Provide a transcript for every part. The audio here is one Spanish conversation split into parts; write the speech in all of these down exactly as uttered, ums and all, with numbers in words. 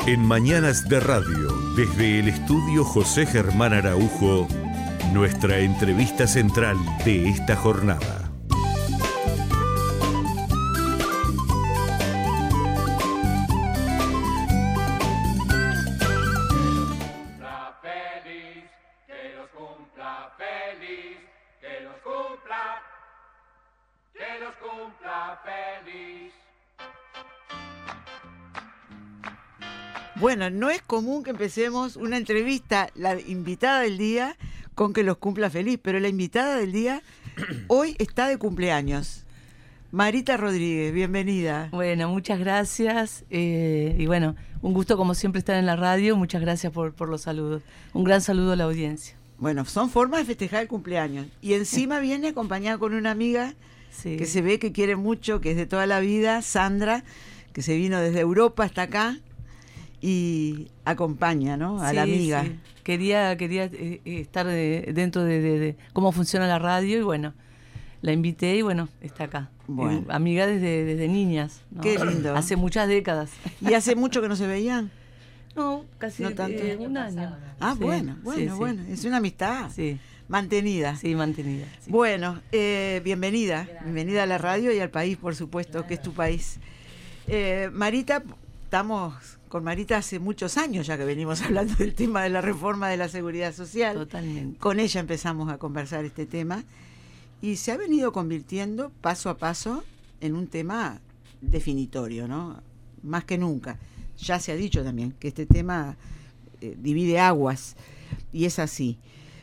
En Mañanas de Radio, desde el estudio José Germán Araujo, nuestra entrevista central de esta jornada. Bueno, no es común que empecemos una entrevista, la invitada del día, con que los cumpla feliz, pero la invitada del día hoy está de cumpleaños. Marita Rodríguez, bienvenida. Bueno, muchas gracias. Eh, y bueno, un gusto como siempre estar en la radio. Muchas gracias por, por los saludos. Un gran saludo a la audiencia. Bueno, son formas de festejar el cumpleaños. Y encima viene acompañada con una amiga sí. que se ve que quiere mucho, que es de toda la vida, Sandra, que se vino desde Europa hasta acá. Y acompaña, ¿no? A sí, la amiga. Sí. Quería, quería eh, estar de, dentro de, de, de cómo funciona la radio y bueno, la invité y bueno, está acá. Bueno. Eh, amiga desde, desde niñas, ¿no? Qué lindo. Hace muchas décadas. ¿Y hace mucho que no se veían? No, casi no tanto. Eh, un año. Ah, sí, bueno, bueno, sí, bueno. Sí. Es una amistad. Sí. Mantenida. Sí, mantenida. Sí. Bueno, eh, bienvenida. Gracias. Bienvenida a la radio y al país, por supuesto, claro. que es tu país. Eh, Marita, estamos... Con Marita hace muchos años ya que venimos hablando del tema de la reforma de la seguridad social. Totalmente. Con ella empezamos a conversar este tema y se ha venido convirtiendo paso a paso en un tema definitorio, ¿no? Más que nunca. Ya se ha dicho también que este tema eh, divide aguas y es así.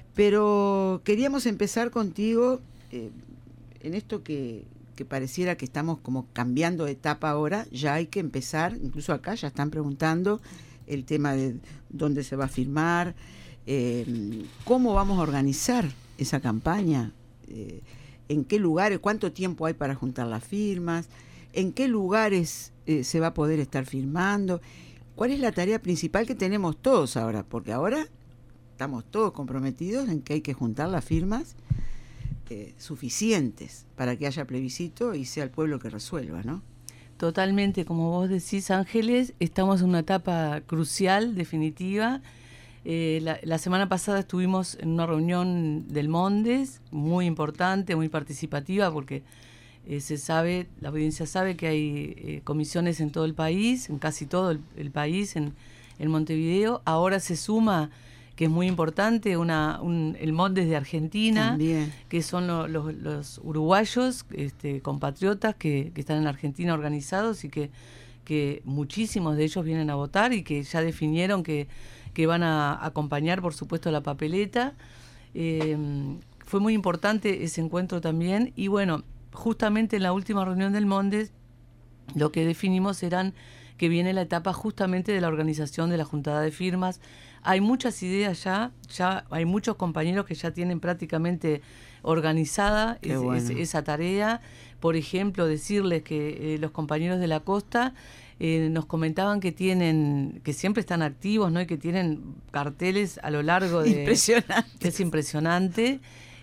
Pero queríamos empezar contigo eh, en esto que... que pareciera que estamos como cambiando de etapa ahora, ya hay que empezar, incluso acá ya están preguntando el tema de dónde se va a firmar, eh, cómo vamos a organizar esa campaña, eh, en qué lugares, cuánto tiempo hay para juntar las firmas, en qué lugares eh, se va a poder estar firmando, cuál es la tarea principal que tenemos todos ahora, porque ahora estamos todos comprometidos en que hay que juntar las firmas Eh, suficientes para que haya plebiscito y sea el pueblo que resuelva, ¿no? Totalmente, como vos decís, Ángeles, estamos en una etapa crucial, definitiva. Eh, la, la semana pasada estuvimos en una reunión del Mondes, muy importante, muy participativa, porque eh, se sabe, la audiencia sabe que hay eh, comisiones en todo el país, en casi todo el, el país, en, en Montevideo. Ahora se suma, que es muy importante, una, un, el Mondes de Argentina, también. Que son lo, lo, los uruguayos, este, compatriotas que, que están en Argentina organizados y que, que muchísimos de ellos vienen a votar y que ya definieron que, que van a acompañar, por supuesto, la papeleta. Eh, fue muy importante ese encuentro también y bueno, justamente en la última reunión del Mondes lo que definimos eran que viene la etapa justamente de la organización de la juntada de firmas. Hay muchas ideas ya, ya hay muchos compañeros que ya tienen prácticamente organizada es, bueno. es, esa tarea. Por ejemplo, decirles que eh, los compañeros de la costa eh, nos comentaban que tienen, que siempre están activos, ¿no? Y que tienen carteles a lo largo de... Impresionante. Es impresionante.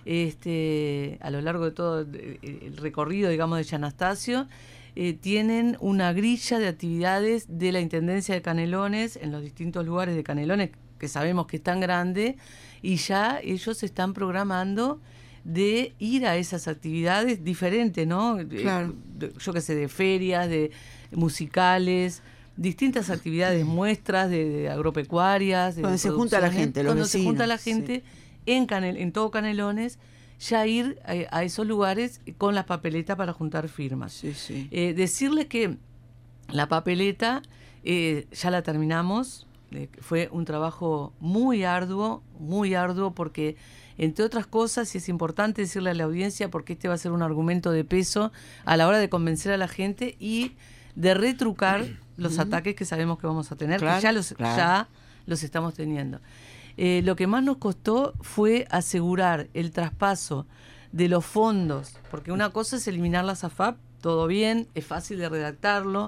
Este, a lo largo de todo el recorrido, digamos, de Gianastasio. Eh, tienen una grilla de actividades de la Intendencia de Canelones en los distintos lugares de Canelones, que sabemos que es tan grande, y ya ellos están programando de ir a esas actividades diferentes, ¿no? Claro. Eh, yo qué sé, de ferias, de musicales, distintas actividades, muestras de, de agropecuarias. De donde se junta la gente, los Cuando vecinos, se junta la gente sí. en, Canel, en todo Canelones, ya ir a, a esos lugares con las papeletas para juntar firmas. Sí, sí. Eh, decirles que la papeleta eh, ya la terminamos, eh, fue un trabajo muy arduo, muy arduo porque, entre otras cosas, y es importante decirle a la audiencia porque este va a ser un argumento de peso a la hora de convencer a la gente y de retrucar los uh-huh. ataques que sabemos que vamos a tener, claro, que ya los, claro. ya los estamos teniendo. Eh, lo que más nos costó fue asegurar el traspaso de los fondos, porque una cosa es eliminar la SAFAP, todo bien, es fácil de redactarlo,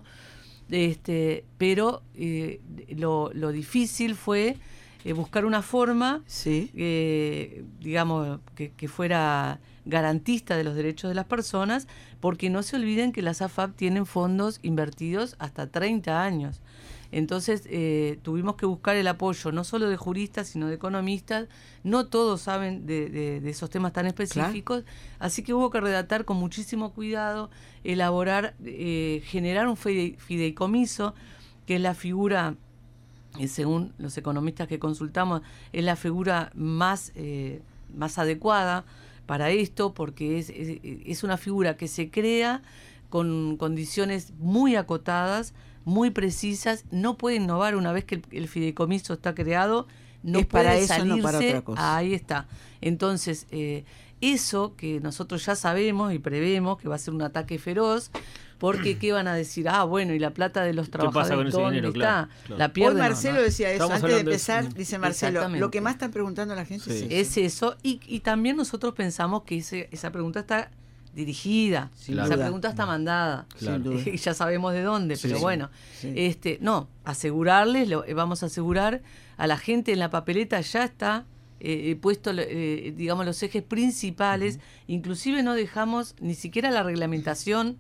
este, pero eh, lo, lo difícil fue eh, buscar una forma, sí. eh, digamos, que, que fuera garantista de los derechos de las personas, porque no se olviden que las SAFAP tienen fondos invertidos hasta treinta años. Entonces eh, tuvimos que buscar el apoyo no solo de juristas, sino de economistas. No todos saben de, de, de esos temas tan específicos, claro. Así que hubo que redactar con muchísimo cuidado, elaborar, eh, generar un fide, fideicomiso, que es la figura, eh, según los economistas que consultamos, es la figura más, eh, más adecuada para esto, porque es, es, es una figura que se crea con condiciones muy acotadas, muy precisas, no puede innovar una vez que el, el fideicomiso está creado, no es puede para eso, salirse, no para otra cosa. Ahí está. Entonces, eh, eso que nosotros ya sabemos y prevemos que va a ser un ataque feroz, porque ¿qué van a decir? Ah, bueno, y la plata de los trabajadores, ¿dónde está? Claro, claro. La pierden. Hoy Marcelo no, no. decía eso, Estamos antes de empezar, de... dice Marcelo, lo que más están preguntando a la gente sí. es eso. Es eso, y, y también nosotros pensamos que ese, esa pregunta está dirigida, Sin esa duda. pregunta está mandada, Claro. y ya sabemos de dónde, Sí, pero sí, bueno, sí. este, no, asegurarles, lo, vamos a asegurar a la gente en la papeleta ya está eh, puesto, eh, digamos, los ejes principales, uh-huh. Inclusive no dejamos ni siquiera la reglamentación,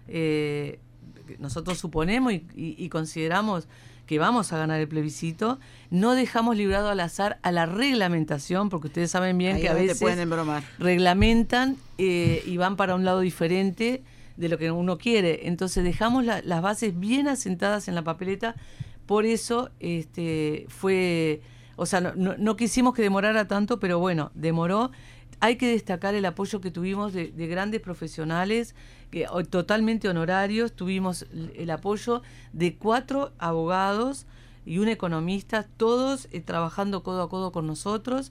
eh, nosotros suponemos y, y, y consideramos que vamos a ganar el plebiscito, no dejamos librado al azar a la reglamentación, porque ustedes saben bien ahí que a veces pueden embromar. reglamentan eh, y van para un lado diferente de lo que uno quiere. Entonces dejamos la, las bases bien asentadas en la papeleta, por eso este fue, o sea, no, no, no quisimos que demorara tanto, pero bueno, demoró. Hay que destacar el apoyo que tuvimos de, de grandes profesionales, que totalmente honorarios. Tuvimos el apoyo de cuatro abogados y un economista, todos eh, trabajando codo a codo con nosotros.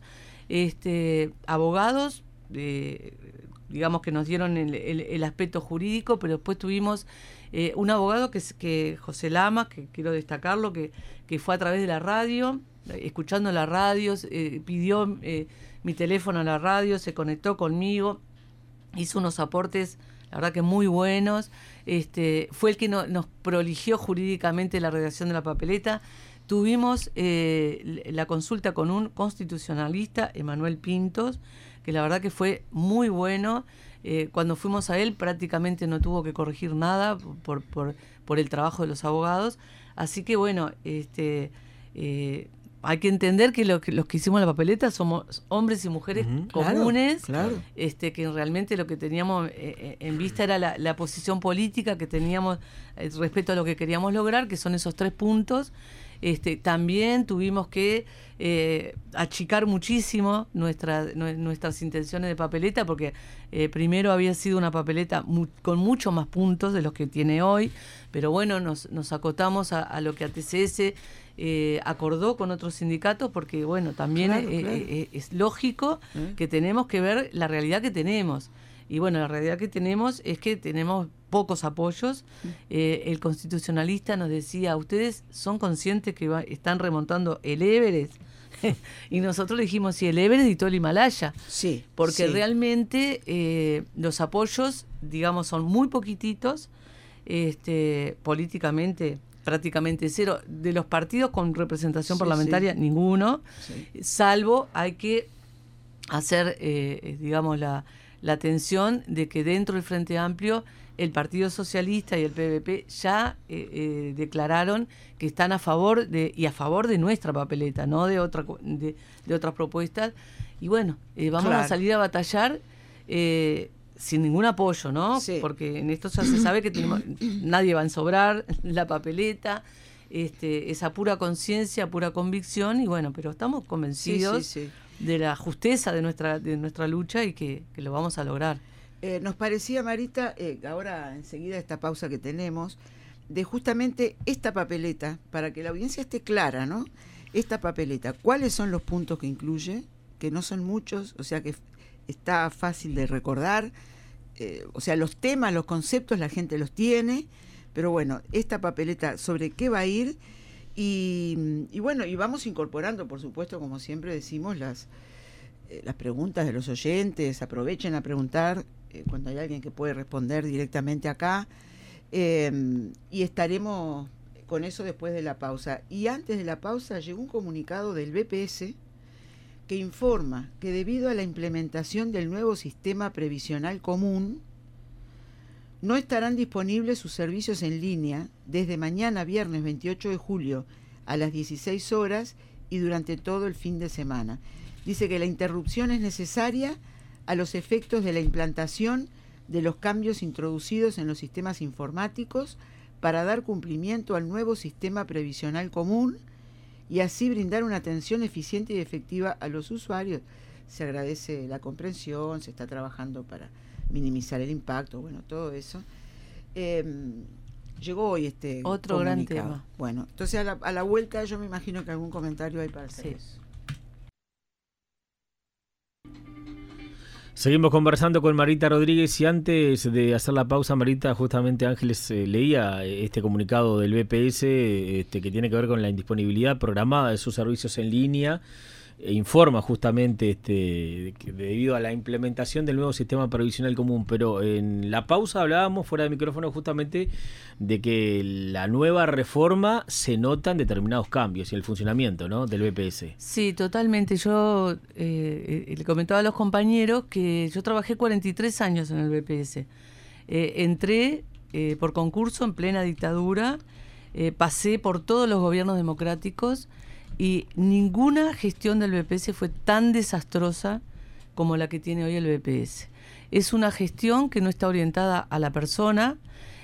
Este, abogados, eh, digamos que nos dieron el, el, el aspecto jurídico, pero después tuvimos eh, un abogado que es que José Lama, que quiero destacarlo, que, que fue a través de la radio, escuchando la radio, eh, pidió... Eh, mi teléfono a la radio, se conectó conmigo, hizo unos aportes, la verdad que muy buenos, este, fue el que no, nos proligió jurídicamente la redacción de la papeleta. Tuvimos eh, la consulta con un constitucionalista, Emanuel Pintos, que la verdad que fue muy bueno. Eh, cuando fuimos a él prácticamente no tuvo que corregir nada por, por, por el trabajo de los abogados. Así que bueno, este... Eh, hay que entender que, lo que los que hicimos la papeleta somos hombres y mujeres uh-huh. comunes, claro, claro. Este, que realmente lo que teníamos eh, en vista era la, la posición política que teníamos eh, respecto a lo que queríamos lograr, que son esos tres puntos. Este, también tuvimos que eh, achicar muchísimo nuestra, nu- nuestras intenciones de papeleta, porque eh, primero había sido una papeleta mu- con mucho más puntos de los que tiene hoy, pero bueno, nos, nos acotamos a, a lo que A T C S eh, acordó con otros sindicatos, porque bueno, también claro, eh, claro. Eh, es lógico ¿Eh? que tenemos que ver la realidad que tenemos. Y bueno, la realidad que tenemos es que tenemos pocos apoyos. Eh, el constitucionalista nos decía, ¿ustedes son conscientes que va, están remontando el Everest? Y nosotros le dijimos, sí, el Everest y todo el Himalaya. Sí. Porque sí. realmente eh, los apoyos, digamos, son muy poquititos, este, políticamente prácticamente cero. De los partidos con representación sí, parlamentaria, sí. ninguno. Sí. Salvo hay que hacer, eh, digamos, la... la atención de que dentro del Frente Amplio el Partido Socialista y el P V P ya eh, eh, declararon que están a favor de y a favor de nuestra papeleta, no de otra de, de otras propuestas. Y bueno, eh, vamos claro. a salir a batallar eh, sin ningún apoyo, ¿no? Sí. Porque en esto ya se sabe que tenemos, nadie va a ensobrar la papeleta, este, esa pura conciencia, pura convicción, y bueno, pero estamos convencidos sí, sí, sí. de la justeza de nuestra de nuestra lucha y que, que lo vamos a lograr. Eh, nos parecía, Marita, eh, ahora enseguida esta pausa que tenemos, de justamente esta papeleta, para que la audiencia esté clara, ¿no? Esta papeleta, ¿cuáles son los puntos que incluye? Que no son muchos, o sea que está fácil de recordar, eh, o sea, los temas, los conceptos, la gente los tiene, pero bueno, esta papeleta, ¿sobre qué va a ir? Y, y bueno, y vamos incorporando, por supuesto, como siempre decimos, las, eh, las preguntas de los oyentes. Aprovechen a preguntar eh, cuando hay alguien que puede responder directamente acá. Eh, y estaremos con eso después de la pausa. Y antes de la pausa llegó un comunicado del B P S que informa que debido a la implementación del nuevo sistema previsional común, no estarán disponibles sus servicios en línea desde mañana viernes veintiocho de julio a las dieciséis horas y durante todo el fin de semana. Dice que la interrupción es necesaria a los efectos de la implantación de los cambios introducidos en los sistemas informáticos para dar cumplimiento al nuevo sistema previsional común y así brindar una atención eficiente y efectiva a los usuarios. Se agradece la comprensión, se está trabajando para minimizar el impacto, bueno, todo eso. Eh, llegó hoy este otro gran tema. Bueno, entonces a la, a la vuelta yo me imagino que algún comentario hay para hacer Sí. eso. Seguimos conversando con Marita Rodríguez y antes de hacer la pausa, Marita, justamente Ángeles eh, leía este comunicado del B P S este, que tiene que ver con la indisponibilidad programada de sus servicios en línea. E informa justamente este, que debido a la implementación del nuevo sistema previsional común, pero en la pausa hablábamos fuera de micrófono justamente de que la nueva reforma se notan determinados cambios y el funcionamiento, ¿no?, del B P S. Sí, totalmente. Yo eh, le comentaba a los compañeros que yo trabajé cuarenta y tres años en el B P S. Eh, entré eh, por concurso en plena dictadura, eh, pasé por todos los gobiernos democráticos y ninguna gestión del B P S fue tan desastrosa como la que tiene hoy el B P S. Es una gestión que no está orientada a la persona.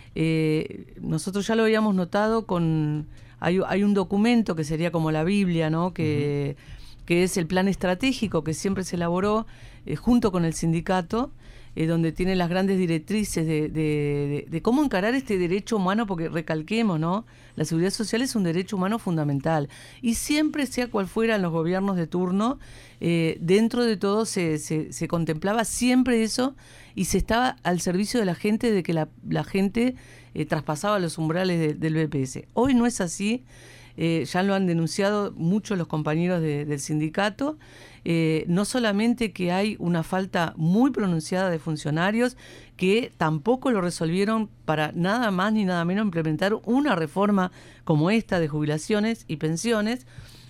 Eh, nosotros ya lo habíamos notado con... Hay, hay un documento que sería como la Biblia, ¿no?, que, uh-huh. que es el plan estratégico que siempre se elaboró eh, junto con el sindicato, eh, donde tiene las grandes directrices de, de, de, de cómo encarar este derecho humano, porque recalquemos, ¿no?, la seguridad social es un derecho humano fundamental. Y siempre, sea cual fueran los gobiernos de turno, eh, dentro de todo se, se, se contemplaba siempre eso y se estaba al servicio de la gente, de que la, la gente eh, traspasaba los umbrales de, del B P S. Hoy no es así. Eh, ya lo han denunciado muchos los compañeros de, del sindicato, eh, no solamente que hay una falta muy pronunciada de funcionarios, que tampoco lo resolvieron para nada más ni nada menos implementar una reforma como esta de jubilaciones y pensiones.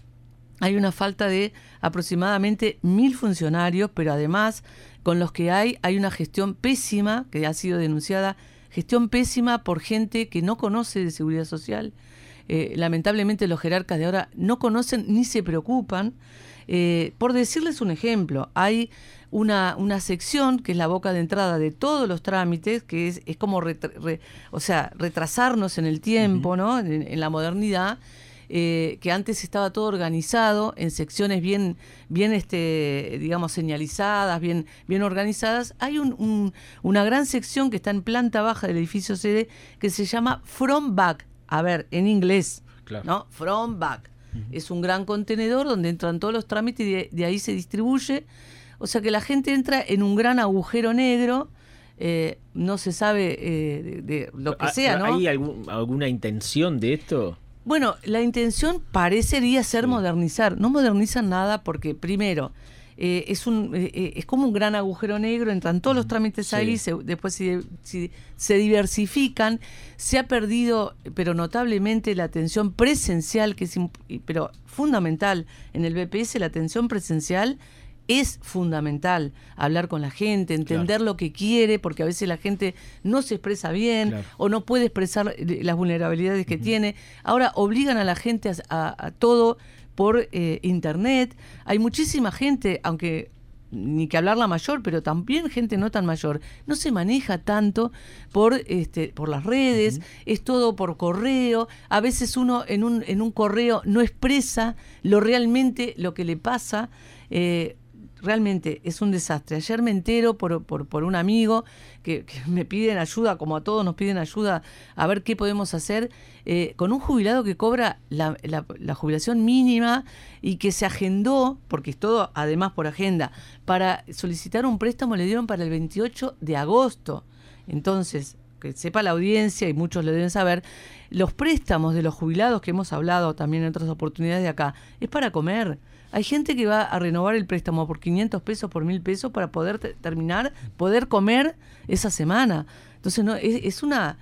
Hay una falta de aproximadamente mil funcionarios, pero además con los que hay, hay una gestión pésima, que ha sido denunciada, gestión pésima por gente que no conoce de seguridad social. Eh, lamentablemente los jerarcas de ahora no conocen ni se preocupan. Eh, por decirles un ejemplo, hay una, una sección que es la boca de entrada de todos los trámites, que es, es como retra- re, o sea, retrasarnos en el tiempo, uh-huh. ¿no?, en, en la modernidad, eh, que antes estaba todo organizado en secciones bien, bien este, digamos, señalizadas, bien, bien organizadas. Hay un, un, una gran sección que está en planta baja del edificio sede que se llama From Back. A ver, en inglés, claro. ¿no? From Back. Uh-huh. Es un gran contenedor donde entran todos los trámites y de, de ahí se distribuye. O sea que la gente entra en un gran agujero negro, eh, no se sabe eh, de, de lo que sea, ¿no? ¿Hay algún, alguna intención de esto? Bueno, la intención parecería ser sí. modernizar. No modernizan nada porque, primero, eh, es un eh, es como un gran agujero negro, entran todos los trámites sí. ahí, se, después se, se, se diversifican, se ha perdido, pero notablemente, la atención presencial, que es pero fundamental en el B P S. La atención presencial es fundamental, hablar con la gente, entender claro. lo que quiere, porque a veces la gente no se expresa bien claro. o no puede expresar las vulnerabilidades que uh-huh. tiene. Ahora obligan a la gente a, a, a todo por eh, internet. Hay muchísima gente, aunque ni que hablar la mayor, pero también gente no tan mayor, no se maneja tanto por este por las redes, uh-huh. es todo por correo. A veces uno en un en un correo no expresa lo realmente lo que le pasa. Eh, realmente es un desastre. Ayer me entero por, por, por un amigo que, que me piden ayuda, como a todos nos piden ayuda, a ver qué podemos hacer, eh, con un jubilado que cobra la, la, la jubilación mínima y que se agendó, porque es todo además por agenda, para solicitar un préstamo. Le dieron para el veintiocho de agosto. Entonces, que sepa la audiencia, y muchos lo deben saber, los préstamos de los jubilados, que hemos hablado también en otras oportunidades de acá, es para comer. Hay gente que va a renovar el préstamo por quinientos pesos, por mil pesos, para poder te- terminar, poder comer esa semana. Entonces, no es, es una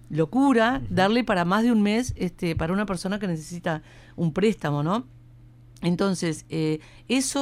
locura darle para más de un mes este para una persona que necesita un préstamo, ¿no? Entonces, eh, eso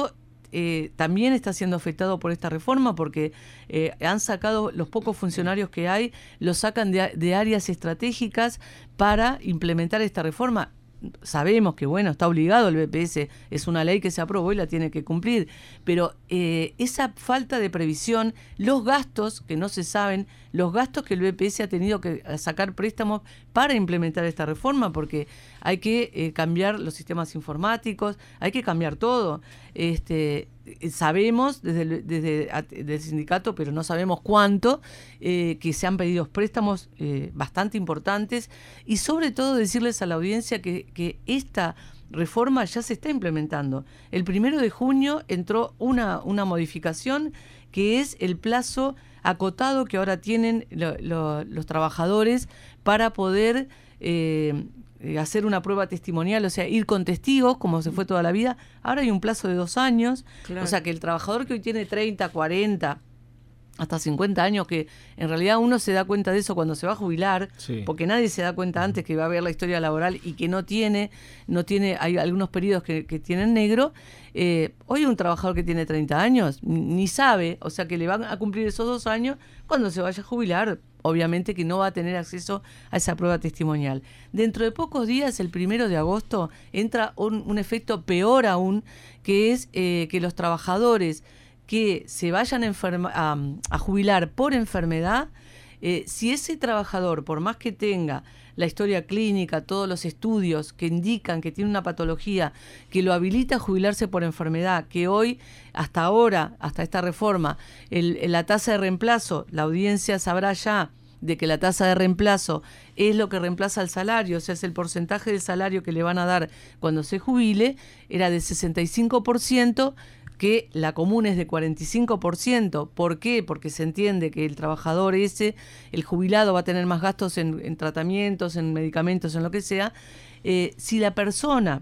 eh, también está siendo afectado por esta reforma porque eh, han sacado los pocos funcionarios que hay, los sacan de, de áreas estratégicas para implementar esta reforma. Sabemos que, bueno, está obligado el B P S, es una ley que se aprobó y la tiene que cumplir, pero eh, esa falta de previsión, los gastos que no se saben, los gastos que el B P S ha tenido que sacar préstamos para implementar esta reforma, porque hay que eh, cambiar los sistemas informáticos, hay que cambiar todo. Este, sabemos desde el, desde el sindicato, pero no sabemos cuánto, eh, que se han pedido préstamos eh, bastante importantes, y sobre todo decirles a la audiencia que, que esta reforma ya se está implementando. El primero de junio entró una, una modificación que es el plazo acotado que ahora tienen lo, lo, los trabajadores para poder eh, hacer una prueba testimonial, o sea, ir con testigos, como se fue toda la vida. Ahora hay un plazo de dos años, claro. O sea, que el trabajador que hoy tiene treinta, cuarenta, hasta cincuenta años, que en realidad uno se da cuenta de eso cuando se va a jubilar, sí. Porque nadie se da cuenta antes que va a ver la historia laboral y que no tiene, no tiene, hay algunos periodos que, que tienen negro. Eh, hoy un trabajador que tiene treinta años ni sabe, o sea que le van a cumplir esos dos años cuando se vaya a jubilar. Obviamente que no va a tener acceso a esa prueba testimonial. Dentro de pocos días, el primero de agosto, entra un, un efecto peor aún, que es eh, que los trabajadores que se vayan a, enferma, a, a jubilar por enfermedad, eh, si ese trabajador, por más que tenga la historia clínica, todos los estudios que indican que tiene una patología que lo habilita a jubilarse por enfermedad, que hoy, hasta ahora, hasta esta reforma, el, la tasa de reemplazo, la audiencia sabrá ya de que la tasa de reemplazo es lo que reemplaza el salario, o sea, es el porcentaje del salario que le van a dar cuando se jubile, era de sesenta y cinco por ciento, que la común es de cuarenta y cinco por ciento. ¿Por qué? Porque se entiende que el trabajador ese, el jubilado, va a tener más gastos en, en tratamientos, en medicamentos, en lo que sea. Eh, si la persona,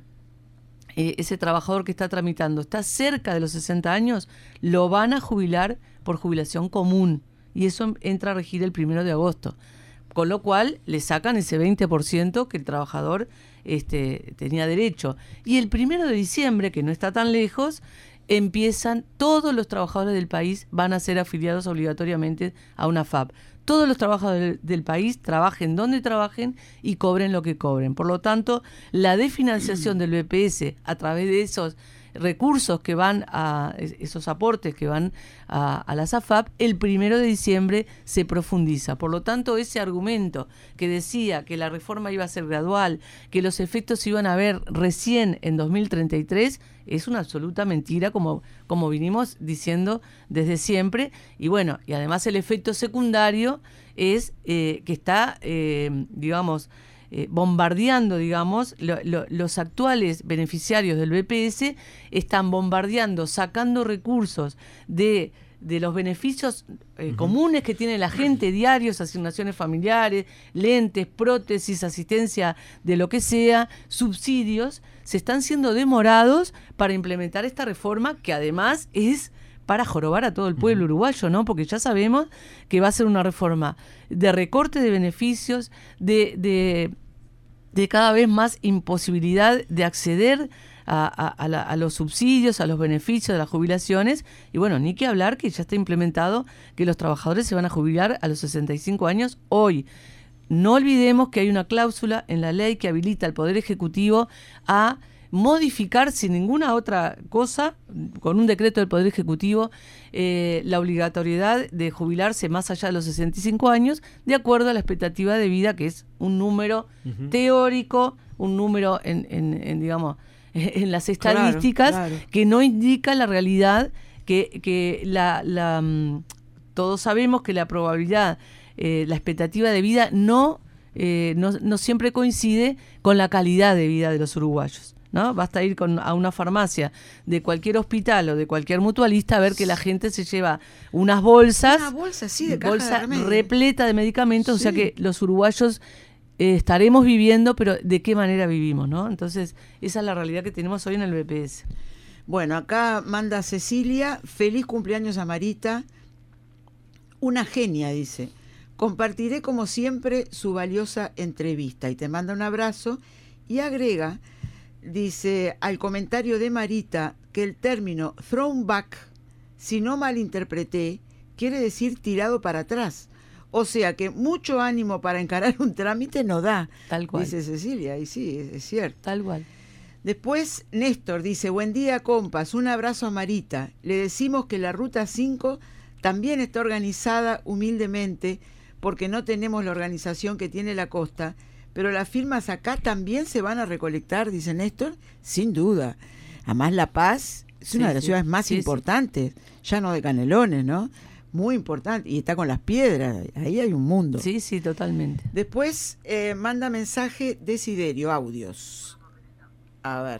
eh, ese trabajador que está tramitando, está cerca de los sesenta años, lo van a jubilar por jubilación común. Y eso entra a regir el primero de agosto. Con lo cual le sacan ese veinte por ciento que el trabajador este, tenía derecho. Y el primero de diciembre, que no está tan lejos, empiezan, todos los trabajadores del país van a ser afiliados obligatoriamente a una F A P. Todos los trabajadores del, del país trabajen donde trabajen y cobren lo que cobren. Por lo tanto, la desfinanciación del B P S a través de esos recursos que van a, esos aportes que van a, a las A F A P, el primero de diciembre se profundiza. Por lo tanto, ese argumento que decía que la reforma iba a ser gradual, que los efectos se iban a ver recién en dos mil treinta y tres, es una absoluta mentira, como, como vinimos diciendo desde siempre. Y bueno, y además el efecto secundario es eh, que está, eh, digamos, Eh, bombardeando, digamos, lo, lo, los actuales beneficiarios del B P S están bombardeando, sacando recursos de, de los beneficios eh, uh-huh. comunes que tiene la gente, diarios, asignaciones familiares, lentes, prótesis, asistencia de lo que sea, subsidios, se están siendo demorados para implementar esta reforma que además es para jorobar a todo el pueblo uruguayo, ¿no? Porque ya sabemos que va a ser una reforma de recorte de beneficios, de, de, de cada vez más imposibilidad de acceder a, a, a, la, a los subsidios, a los beneficios de las jubilaciones. Y bueno, ni que hablar que ya está implementado que los trabajadores se van a jubilar a los sesenta y cinco años hoy. No olvidemos que hay una cláusula en la ley que habilita al Poder Ejecutivo a modificar sin ninguna otra cosa, con un decreto del Poder Ejecutivo, eh, la obligatoriedad de jubilarse más allá de los sesenta y cinco años, de acuerdo a la expectativa de vida, que es un número uh-huh. teórico, un número en, en, en digamos, en las estadísticas, claro, claro. que no indica la realidad, que, que la, la todos sabemos que la probabilidad, eh, la expectativa de vida no, eh, no, no siempre coincide con la calidad de vida de los uruguayos, ¿no? Basta ir con, a una farmacia de cualquier hospital o de cualquier mutualista a ver que la gente se lleva unas bolsas, una bolsa, sí, de bolsa caja de repleta de medicamentos, sí. O sea que los uruguayos eh, estaremos viviendo, pero ¿de qué manera vivimos, no? Entonces, esa es la realidad que tenemos hoy en el B P S. Bueno, acá manda Cecilia, feliz cumpleaños a Marita, una genia, dice. Compartiré como siempre su valiosa entrevista, y te manda un abrazo y agrega, dice, al comentario de Marita que el término thrown back, si no malinterpreté, quiere decir tirado para atrás. O sea que mucho ánimo para encarar un trámite no da, Tal cual. dice Cecilia, y sí, es, es cierto. Tal cual. Después Néstor dice, buen día compas, un abrazo a Marita. Le decimos que la Ruta cinco también está organizada humildemente porque no tenemos la organización que tiene la costa, pero las firmas acá también se van a recolectar, dice Néstor, sin duda. Además La Paz es Sí, una de las sí. ciudades más Sí, sí. importantes, ya no de Canelones, ¿no? Muy importante, y está con las piedras, ahí hay un mundo. Sí, sí, totalmente. Después eh, manda mensaje Desiderio, audios. A ver.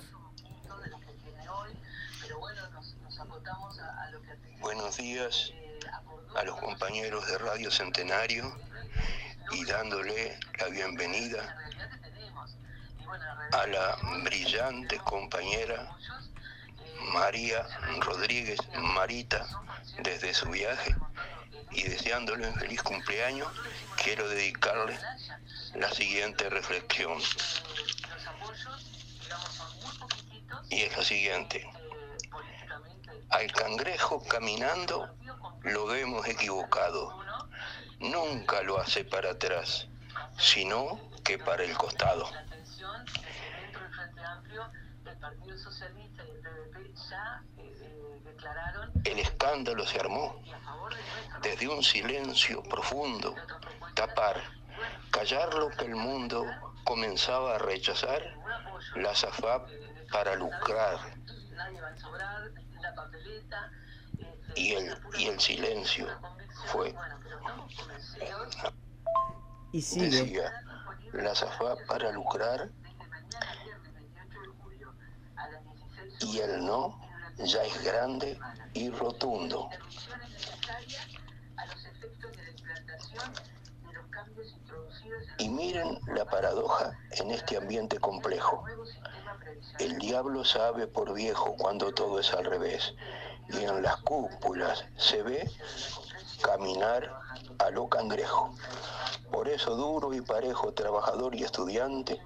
Buenos días a los compañeros de Radio Centenario y dándole la bienvenida a la brillante compañera María Rodríguez Marita desde su viaje, y deseándole un feliz cumpleaños, quiero dedicarle la siguiente reflexión. Y es la siguiente: al cangrejo caminando lo vemos equivocado, nunca lo hace para atrás, sino que para el costado. El escándalo se armó desde un silencio profundo, tapar, callar lo que el mundo comenzaba a rechazar, la S A F A P para lucrar. Y el, y el silencio fue, Y sigue. decía, la S A F A P para lucrar, y el no ya es grande y rotundo. Y miren la paradoja en este ambiente complejo. El diablo sabe por viejo cuando todo es al revés, y en las cúpulas se ve caminar a lo cangrejo. Por eso duro y parejo, trabajador y estudiante,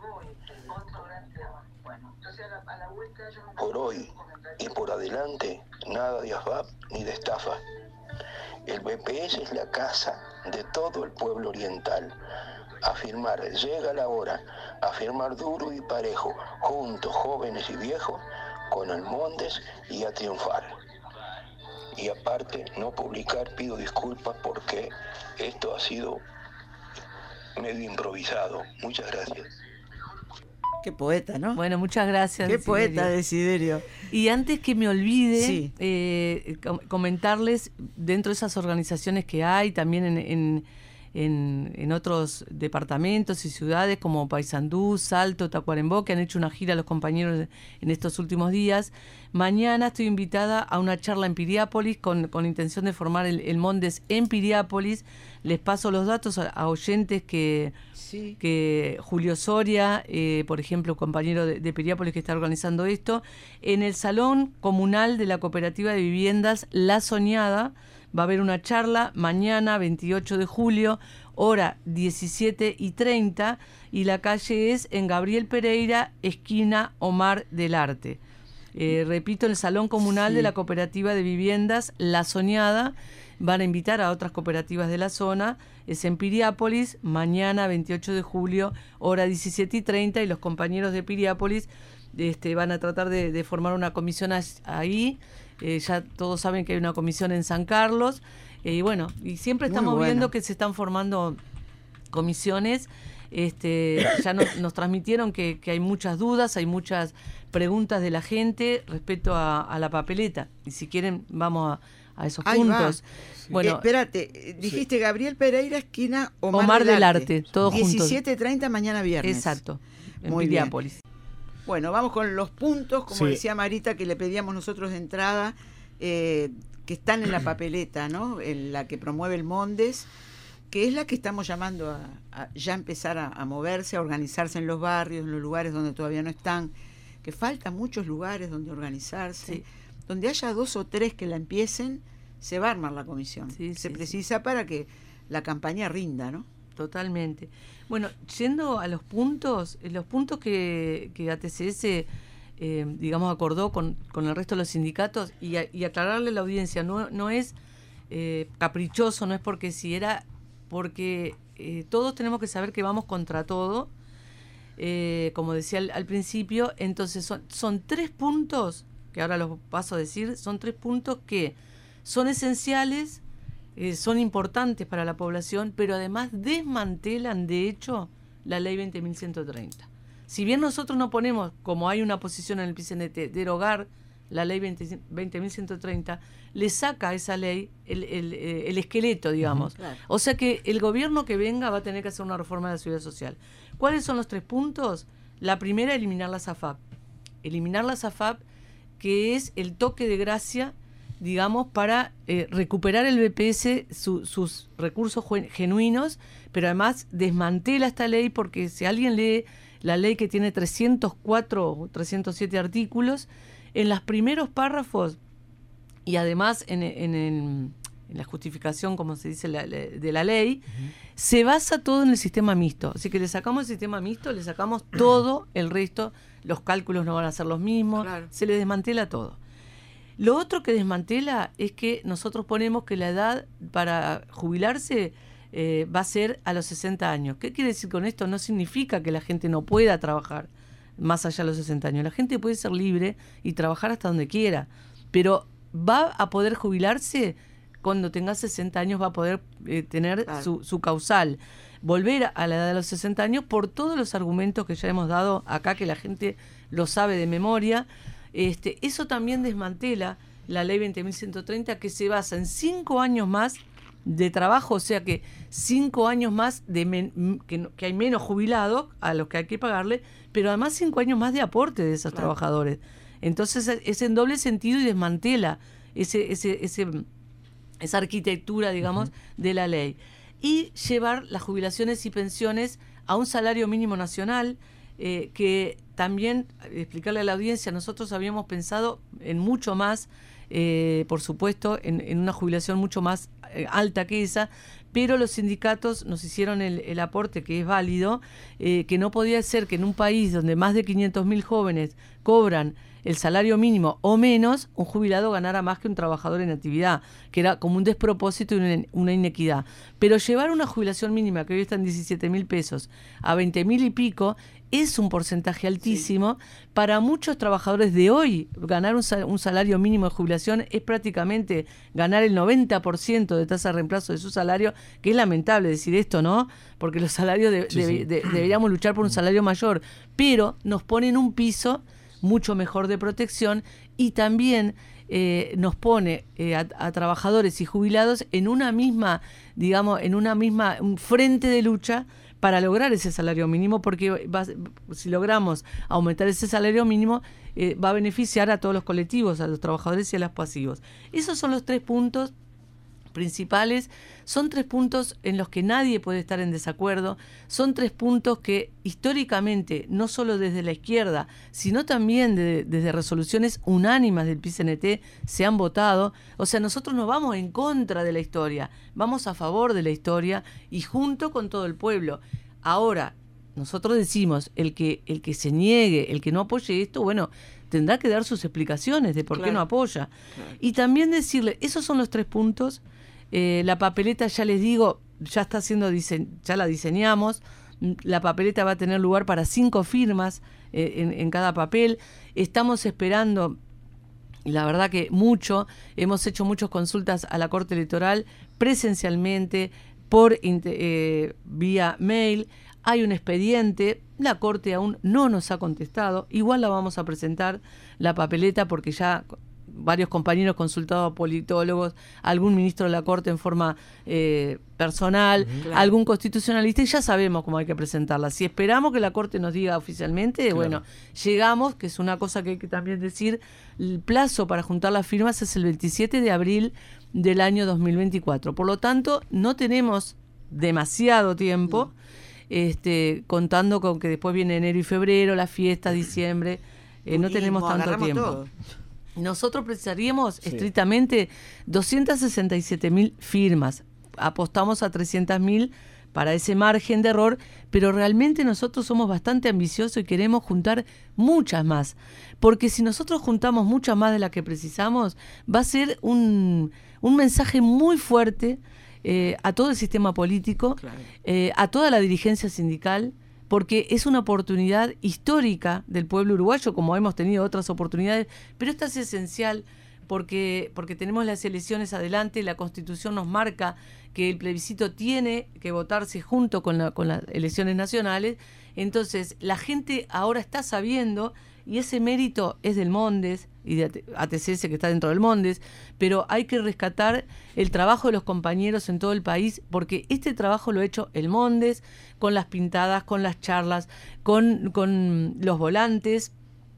por hoy y por adelante, nada de A F A P ni de estafa. El B P S es la casa de todo el pueblo oriental. Afirmar, llega la hora, afirmar duro y parejo, juntos, jóvenes y viejos, con el Mondes y a triunfar. Y aparte, no publicar, pido disculpas porque esto ha sido medio improvisado. Muchas gracias. Qué poeta, ¿no? Bueno, muchas gracias. Qué Desiderio. poeta, Desiderio. Y antes que me olvide, Sí. eh, com- comentarles, dentro de esas organizaciones que hay, también en, en, en, en otros departamentos y ciudades como Paysandú, Salto, Tacuarembó, que han hecho una gira los compañeros en estos últimos días. Mañana estoy invitada a una charla en Piriápolis con, con intención de formar el, el Mondes en Piriápolis. Les paso los datos a, a oyentes que... Sí. que Julio Soria, eh, por ejemplo, compañero de, de Piriápolis que está organizando esto, en el Salón Comunal de la Cooperativa de Viviendas La Soñada va a haber una charla mañana, veintiocho de julio, hora diecisiete y treinta, y la calle es en Gabriel Pereira, esquina Omar del Arte. Eh, repito, el Salón Comunal Sí. de la Cooperativa de Viviendas La Soñada. Van a invitar a otras cooperativas de la zona. Es en Piriápolis, mañana veintiocho de julio, hora diecisiete y treinta, y los compañeros de Piriápolis este, van a tratar de, de formar una comisión ahí. Eh, ya todos saben que hay una comisión en San Carlos. Eh, y bueno, y siempre Muy estamos bueno. viendo que se están formando comisiones. Este, ya nos, nos transmitieron que, que hay muchas dudas, hay muchas preguntas de la gente respecto a, a la papeleta. Y si quieren, vamos a, a esos Ahí va. puntos. Bueno, Eh, espérate, eh, dijiste Gabriel Pereira, esquina Omar, Omar del del Arte. Arte, todos juntos. diecisiete treinta mañana viernes. exacto, en Muy bien. Piriápolis. Bueno, vamos con los puntos, como Sí. decía Marita, que le pedíamos nosotros de entrada, eh, que están en la papeleta, ¿no? En la que promueve el Mondes, que es la que estamos llamando a, a ya empezar a, a moverse, a organizarse en los barrios, en los lugares donde todavía no están, que faltan muchos lugares donde organizarse, Sí. donde haya dos o tres que la empiecen, se va a armar la comisión. Sí, se sí, precisa para que la campaña rinda, ¿no? Totalmente. Bueno, yendo a los puntos, eh, los puntos que, que A T C S eh, digamos, acordó con, con el resto de los sindicatos y, a, y aclararle a la audiencia, no, no es eh, caprichoso, no es porque si era, porque eh, todos tenemos que saber que vamos contra todo, eh, como decía al, al principio, entonces son, son tres puntos, que ahora los paso a decir, son tres puntos que son esenciales, eh, son importantes para la población, pero además desmantelan, de hecho, la ley veinte mil ciento treinta. Si bien nosotros no ponemos, como hay una posición en el P C N T, derogar la ley veinte mil ciento treinta, le saca a esa ley el, el, el esqueleto, digamos. Uh-huh, claro. O sea que el gobierno que venga va a tener que hacer una reforma de la seguridad social. ¿Cuáles son los tres puntos? La primera, eliminar la SAFAP. Eliminar la SAFAP, que es el toque de gracia, digamos, para eh, recuperar el B P S su, sus recursos genuinos, pero además desmantela esta ley, porque si alguien lee la ley, que tiene trescientos cuatro o trescientos siete artículos, en los primeros párrafos y además en, en, en, en la justificación, como se dice, la, la, de la ley, uh-huh, se basa todo en el sistema mixto. Así que le sacamos el sistema mixto, le sacamos todo el resto, los cálculos no van a ser los mismos, claro, se le desmantela todo. Lo otro que desmantela es que nosotros ponemos que la edad para jubilarse eh, va a ser a los sesenta años. ¿Qué quiere decir con esto? No significa que la gente no pueda trabajar más allá de los sesenta años. La gente puede ser libre y trabajar hasta donde quiera, pero va a poder jubilarse cuando tenga sesenta años, va a poder eh, tener claro, su, su causal. Volver a la edad de los sesenta años por todos los argumentos que ya hemos dado acá, que la gente lo sabe de memoria. Este, eso también desmantela la ley veinte mil ciento treinta, que se basa en cinco años más de trabajo, o sea que cinco años más de men, que, que hay menos jubilados a los que hay que pagarle, pero además cinco años más de aporte de esos claro, trabajadores. Entonces es en doble sentido y desmantela ese, ese, ese, esa arquitectura, digamos, uh-huh, de la ley. Y llevar las jubilaciones y pensiones a un salario mínimo nacional, eh, que también, explicarle a la audiencia, nosotros habíamos pensado en mucho más, eh, por supuesto, en, en una jubilación mucho más eh, alta que esa, pero los sindicatos nos hicieron el, el aporte, que es válido, eh, que no podía ser que en un país donde más de quinientos mil jóvenes cobran el salario mínimo o menos, un jubilado ganara más que un trabajador en actividad, que era como un despropósito y una, una inequidad. Pero llevar una jubilación mínima, que hoy está en diecisiete mil pesos, a veinte mil y pico, es un porcentaje altísimo. Sí. Para muchos trabajadores de hoy, ganar un, sal, un salario mínimo de jubilación es prácticamente ganar el noventa por ciento de tasa de reemplazo de su salario, que es lamentable decir esto, ¿no? Porque los salarios de, sí, de, sí. De, deberíamos luchar por un salario mayor, pero nos ponen un piso mucho mejor de protección y también eh, nos pone eh, a, a trabajadores y jubilados en una misma, digamos, en una misma un frente de lucha para lograr ese salario mínimo, porque va, si logramos aumentar ese salario mínimo, eh, va a beneficiar a todos los colectivos, a los trabajadores y a los pasivos. Esos son los tres puntos principales. Son tres puntos en los que nadie puede estar en desacuerdo. Son tres puntos que históricamente, no solo desde la izquierda, sino también de, desde resoluciones unánimas del P C N T, se han votado. O sea, nosotros no vamos en contra de la historia, vamos a favor de la historia y junto con todo el pueblo. Ahora, nosotros decimos, el que, el que se niegue, el que no apoye esto, bueno, tendrá que dar sus explicaciones de por claro, qué no apoya. Claro. Y también decirle, esos son los tres puntos. Eh, la papeleta, ya les digo, ya está siendo dise- ya la diseñamos. La papeleta va a tener lugar para cinco firmas eh, en, en cada papel. Estamos esperando, y la verdad que mucho, hemos hecho muchas consultas a la Corte Electoral presencialmente, por eh, vía mail. Hay un expediente, la Corte aún no nos ha contestado, igual la vamos a presentar, la papeleta, porque ya varios compañeros consultados a politólogos, algún ministro de la Corte en forma eh, personal, claro, algún constitucionalista, y ya sabemos cómo hay que presentarla. Si esperamos que la Corte nos diga oficialmente, claro, bueno, llegamos, que es una cosa que hay que también decir, el plazo para juntar las firmas es el veintisiete de abril del año dos mil veinticuatro. Por lo tanto, no tenemos demasiado tiempo, no. este, contando con que después viene enero y febrero, las fiestas, diciembre, eh, no tenemos tanto tiempo. Todo. Nosotros precisaríamos sí. estrictamente doscientas sesenta y siete mil firmas. Apostamos a trescientas mil para ese margen de error, pero realmente nosotros somos bastante ambiciosos y queremos juntar muchas más, porque si nosotros juntamos muchas más de las que precisamos, va a ser un, un mensaje muy fuerte eh, a todo el sistema político, claro. eh, a toda la dirigencia sindical, porque es una oportunidad histórica del pueblo uruguayo, como hemos tenido otras oportunidades, pero esta es esencial porque, porque tenemos las elecciones adelante, la Constitución nos marca que el plebiscito tiene que votarse junto con, la, con las elecciones nacionales, entonces la gente ahora está sabiendo, y ese mérito es del Mondes y de A T C S que está dentro del Mondes, pero hay que rescatar el trabajo de los compañeros en todo el país, porque este trabajo lo ha hecho el Mondes, con las pintadas, con las charlas, con, con los volantes.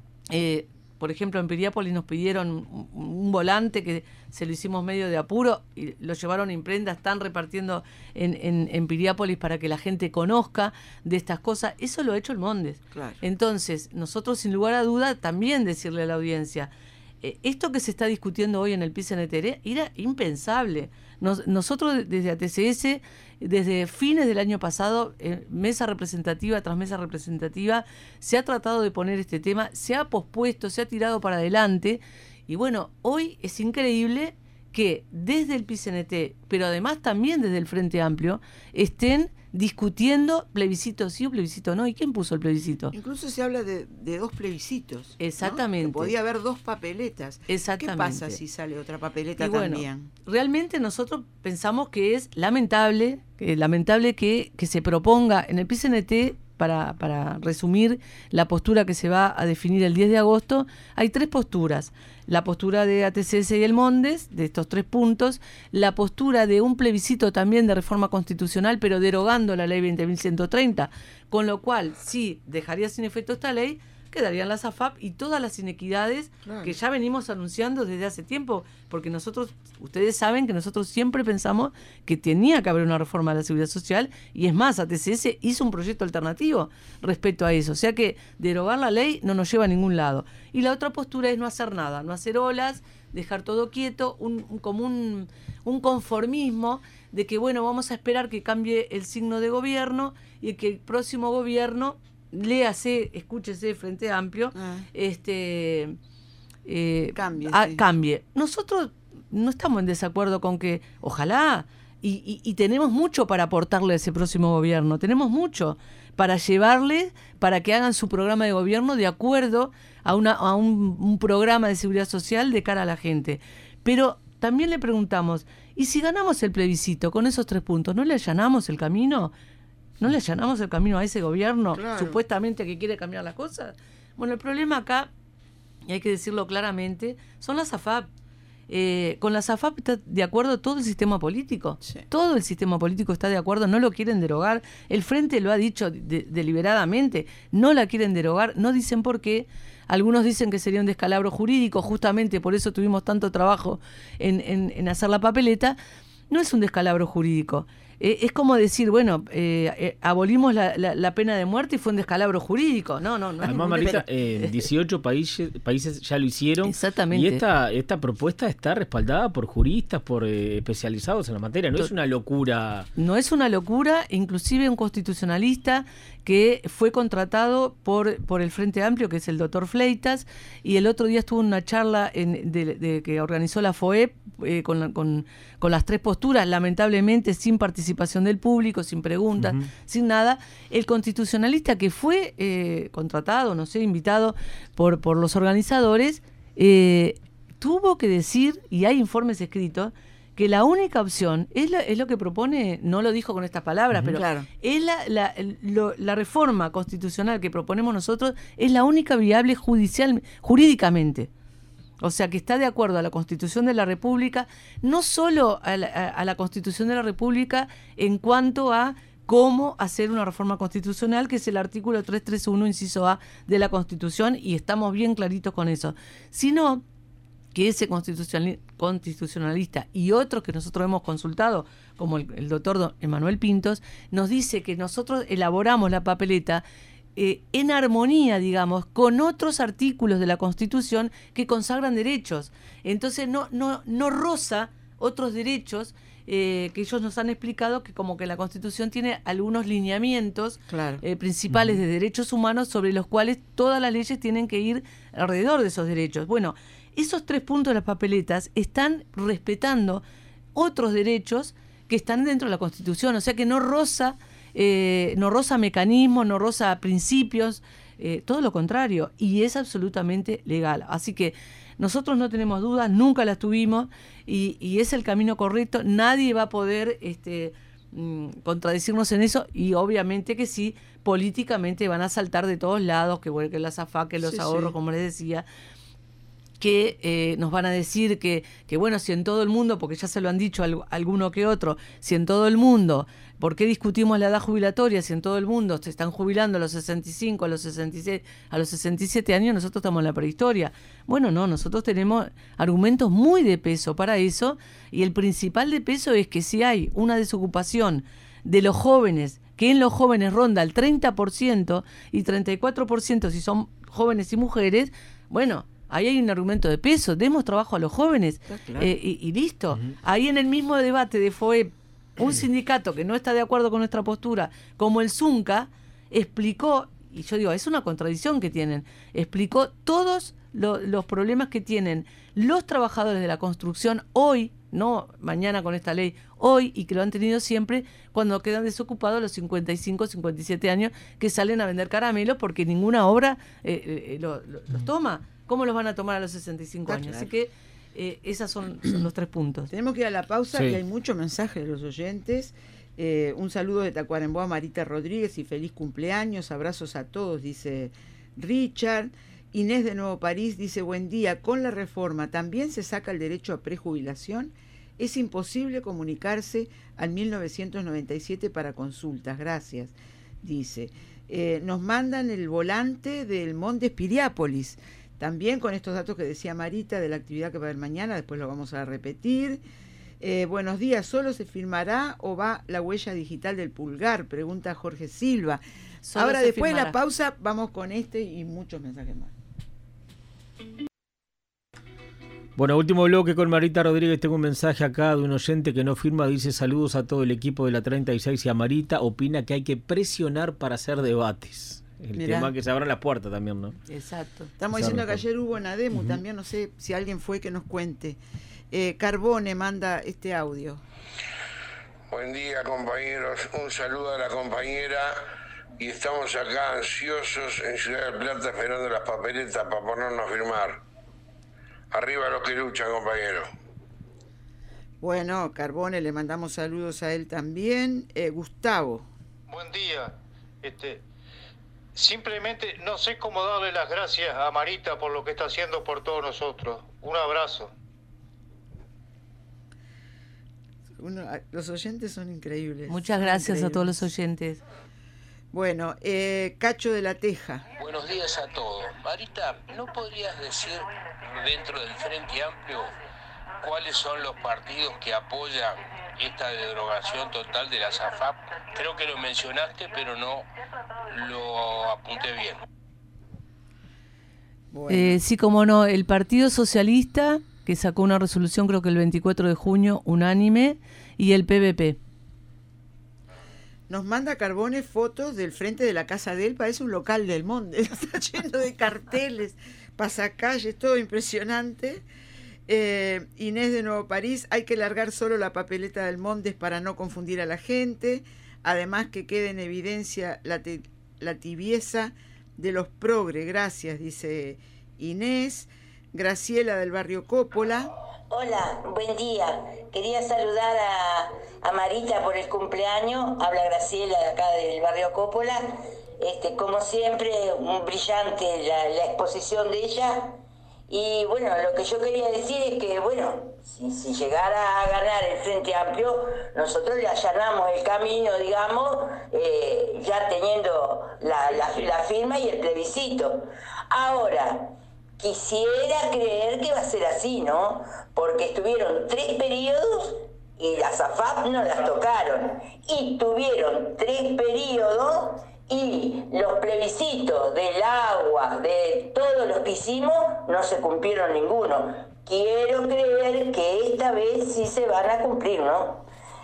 Eh, por ejemplo, en Piriápolis nos pidieron un, un volante que se lo hicimos medio de apuro y lo llevaron a imprenta, están repartiendo en, en, en Piriápolis para que la gente conozca de estas cosas. Eso lo ha hecho el Mondes. Claro. Entonces, nosotros sin lugar a duda también decirle a la audiencia, eh, esto que se está discutiendo hoy en el P I C N T R era impensable. Nos, nosotros desde A T C S, desde fines del año pasado, eh, mesa representativa tras mesa representativa, se ha tratado de poner este tema, se ha pospuesto, se ha tirado para adelante, y bueno, hoy es increíble que desde el P I C N T, pero además también desde el Frente Amplio, estén discutiendo plebiscito sí o plebiscito no. ¿Y quién puso el plebiscito? Incluso se habla de, de dos plebiscitos. Exactamente. ¿No? Que podía haber dos papeletas. Exactamente. ¿Qué pasa si sale otra papeleta y bueno, también? Realmente nosotros pensamos que es lamentable, que, lamentable que, que se proponga en el P I C N T, para, para resumir la postura que se va a definir el diez de agosto, hay tres posturas. La postura de A T C S y el Mondes, de estos tres puntos, la postura de un plebiscito también de reforma constitucional, pero derogando la ley veinte mil ciento treinta, con lo cual, sí, dejaría sin efecto esta ley, quedarían las A F A P y todas las inequidades claro. que ya venimos anunciando desde hace tiempo, porque nosotros, ustedes saben que nosotros siempre pensamos que tenía que haber una reforma de la Seguridad Social, y es más, A T C S hizo un proyecto alternativo respecto a eso, o sea que derogar la ley no nos lleva a ningún lado. Y la otra postura es no hacer nada, no hacer olas, dejar todo quieto, un, un, como un, un conformismo de que, bueno, vamos a esperar que cambie el signo de gobierno y que el próximo gobierno, léase, escúchese, Frente Amplio, ah. este eh, cambie, a, sí. cambie. Nosotros no estamos en desacuerdo con que, ojalá, y, y, y tenemos mucho para aportarle a ese próximo gobierno, tenemos mucho para llevarle, para que hagan su programa de gobierno de acuerdo a, una, a un, un programa de seguridad social de cara a la gente. Pero también le preguntamos, ¿y si ganamos el plebiscito con esos tres puntos, no le allanamos el camino? ¿No le allanamos el camino a ese gobierno claro. supuestamente que quiere cambiar las cosas? Bueno, el problema acá, y hay que decirlo claramente, son las A F A P. Eh, con las A F A P está de acuerdo todo el sistema político. Sí. Todo el sistema político está de acuerdo, no lo quieren derogar. El Frente lo ha dicho de, deliberadamente, no la quieren derogar, no dicen por qué. Algunos dicen que sería un descalabro jurídico, justamente por eso tuvimos tanto trabajo en, en, en hacer la papeleta. No es un descalabro jurídico. Eh, es como decir, bueno, eh, eh, abolimos la, la, la pena de muerte y fue un descalabro jurídico. No, no, no. Además, Marita, eh, dieciocho países, países ya lo hicieron. Exactamente. Y esta, esta propuesta está respaldada por juristas, por eh, especializados en la materia. No es una locura. No es una locura, inclusive un constitucionalista que fue contratado por, por el Frente Amplio, que es el doctor Fleitas, y el otro día estuvo en una charla en, de, de, que organizó la FOEP eh, con, con, con las tres posturas, lamentablemente sin participación del público, sin preguntas, uh-huh. sin nada. El constitucionalista que fue eh, contratado, no sé, invitado por, por los organizadores, eh, tuvo que decir, y hay informes escritos, que la única opción es, la, es lo que propone, no lo dijo con estas palabras, uh-huh, pero claro. es la, la, lo, la reforma constitucional que proponemos nosotros es la única viable judicial, jurídicamente. O sea, que está de acuerdo a la Constitución de la República, no solo a la, a, a la Constitución de la República en cuanto a cómo hacer una reforma constitucional, que es el artículo trescientos treinta y uno, inciso A de la Constitución, y estamos bien claritos con eso, sino que ese constitucionalista y otros que nosotros hemos consultado, como el, el doctor Emanuel Pintos, nos dice que nosotros elaboramos la papeleta eh, en armonía, digamos, con otros artículos de la Constitución que consagran derechos. Entonces no, no, no roza otros derechos eh, que ellos nos han explicado que como que la Constitución tiene algunos lineamientos claro. eh, principales uh-huh. de derechos humanos sobre los cuales todas las leyes tienen que ir alrededor de esos derechos. Bueno, esos tres puntos de las papeletas están respetando otros derechos que están dentro de la Constitución, o sea que no roza, eh, no roza mecanismos, no roza principios, eh, todo lo contrario, y es absolutamente legal. Así que nosotros no tenemos dudas, nunca las tuvimos, y, y es el camino correcto. Nadie va a poder este, mmm, contradecirnos en eso, y obviamente que sí, políticamente van a saltar de todos lados, que, bueno, que las A F A, que los sí, ahorros, sí. como les decía, que eh, nos van a decir que, que, bueno, si en todo el mundo, porque ya se lo han dicho al, alguno que otro, si en todo el mundo, ¿por qué discutimos la edad jubilatoria? Si en todo el mundo se están jubilando a los sesenta y cinco, a los sesenta y seis, a los sesenta y siete años, nosotros estamos en la prehistoria. Bueno, no, nosotros tenemos argumentos muy de peso para eso, y el principal de peso es que si hay una desocupación de los jóvenes, que en los jóvenes ronda el treinta por ciento y treinta y cuatro por ciento si son jóvenes y mujeres, bueno, ahí hay un argumento de peso, demos trabajo a los jóvenes, claro. eh, y, y listo. Uh-huh. Ahí en el mismo debate de FOEP, un sindicato que no está de acuerdo con nuestra postura, como el Zunca, explicó, y yo digo, es una contradicción que tienen, explicó todos lo, los problemas que tienen los trabajadores de la construcción hoy, no mañana con esta ley, hoy, y que lo han tenido siempre, cuando quedan desocupados los cincuenta y cinco, cincuenta y siete años, que salen a vender caramelos porque ninguna obra eh, eh, lo, lo, los toma. ¿Cómo los van a tomar a los sesenta y cinco años? Claro. Así que eh, esos son, son los tres puntos. Tenemos que ir a la pausa, sí. y hay muchos mensajes de los oyentes. Eh, un saludo de Tacuarembó a Marita Rodríguez y feliz cumpleaños. Abrazos a todos, dice Richard. Inés de Nuevo París dice, buen día. Con la reforma también se saca el derecho a prejubilación. Es imposible comunicarse al mil novecientos noventa y siete para consultas. Gracias, dice. Eh, nos mandan el volante del Monte Espiriápolis. También con estos datos que decía Marita de la actividad que va a haber mañana, después lo vamos a repetir. Eh, buenos días, ¿solo se firmará o va la huella digital del pulgar? Pregunta Jorge Silva. Solo Ahora, después firmará. De la pausa, vamos con este y muchos mensajes más. Bueno, último bloque con Marita Rodríguez. Tengo un mensaje acá de un oyente que no firma. Dice, saludos a todo el equipo de la treinta y seis y a Marita. Opina que hay que presionar para hacer debates. El Mirá. Tema que se abran las puertas también, ¿no? Exacto. Estamos diciendo que ayer hubo una demo, uh-huh. también no sé si alguien fue que nos cuente. Eh, Carbone manda este audio. Buen día, compañeros. Un saludo a la compañera. Y estamos acá ansiosos en Ciudad del Plata esperando las papeletas para ponernos a firmar. Arriba los que luchan, compañeros. Bueno, Carbone, le mandamos saludos a él también. Eh, Gustavo. Buen día. Este... Simplemente no sé cómo darle las gracias a Marita por lo que está haciendo por todos nosotros. Un abrazo. Uno, los oyentes son increíbles. Muchas gracias increíbles. A todos los oyentes. Bueno, eh, Cacho de la Teja. Buenos días a todos. Marita, ¿no podrías decir dentro del Frente Amplio cuáles son los partidos que apoyan esta derogación total de las A F A P? Creo que lo mencionaste, pero no lo apunté bien. Bueno. Eh, sí, como no, el Partido Socialista, que sacó una resolución creo que el veinticuatro de junio, unánime, y el P V P. Nos manda Carbone fotos del frente de la casa de él, parece un local del Monde, está lleno de carteles, pasacalles, todo impresionante. Eh, Inés de Nuevo París, hay que largar solo la papeleta del Mondes para no confundir a la gente, además que quede en evidencia la, te, la tibieza de los progres. Gracias, dice Inés. Graciela del barrio Coppola. Hola, buen día. Quería saludar a, a Marita por el cumpleaños. Habla Graciela de acá del barrio Coppola. Este, como siempre, un brillante la, la exposición de ella. Y bueno, lo que yo quería decir es que, bueno, si, si llegara a ganar el Frente Amplio, nosotros le allanamos el camino, digamos, eh, ya teniendo la, la, la firma y el plebiscito. Ahora, quisiera creer que va a ser así, ¿no? Porque estuvieron tres periodos y las A F A P no las tocaron. Y tuvieron tres periodos y los plebiscitos del agua, de todos los que hicimos, no se cumplieron ninguno. Quiero creer que esta vez sí se van a cumplir, ¿no?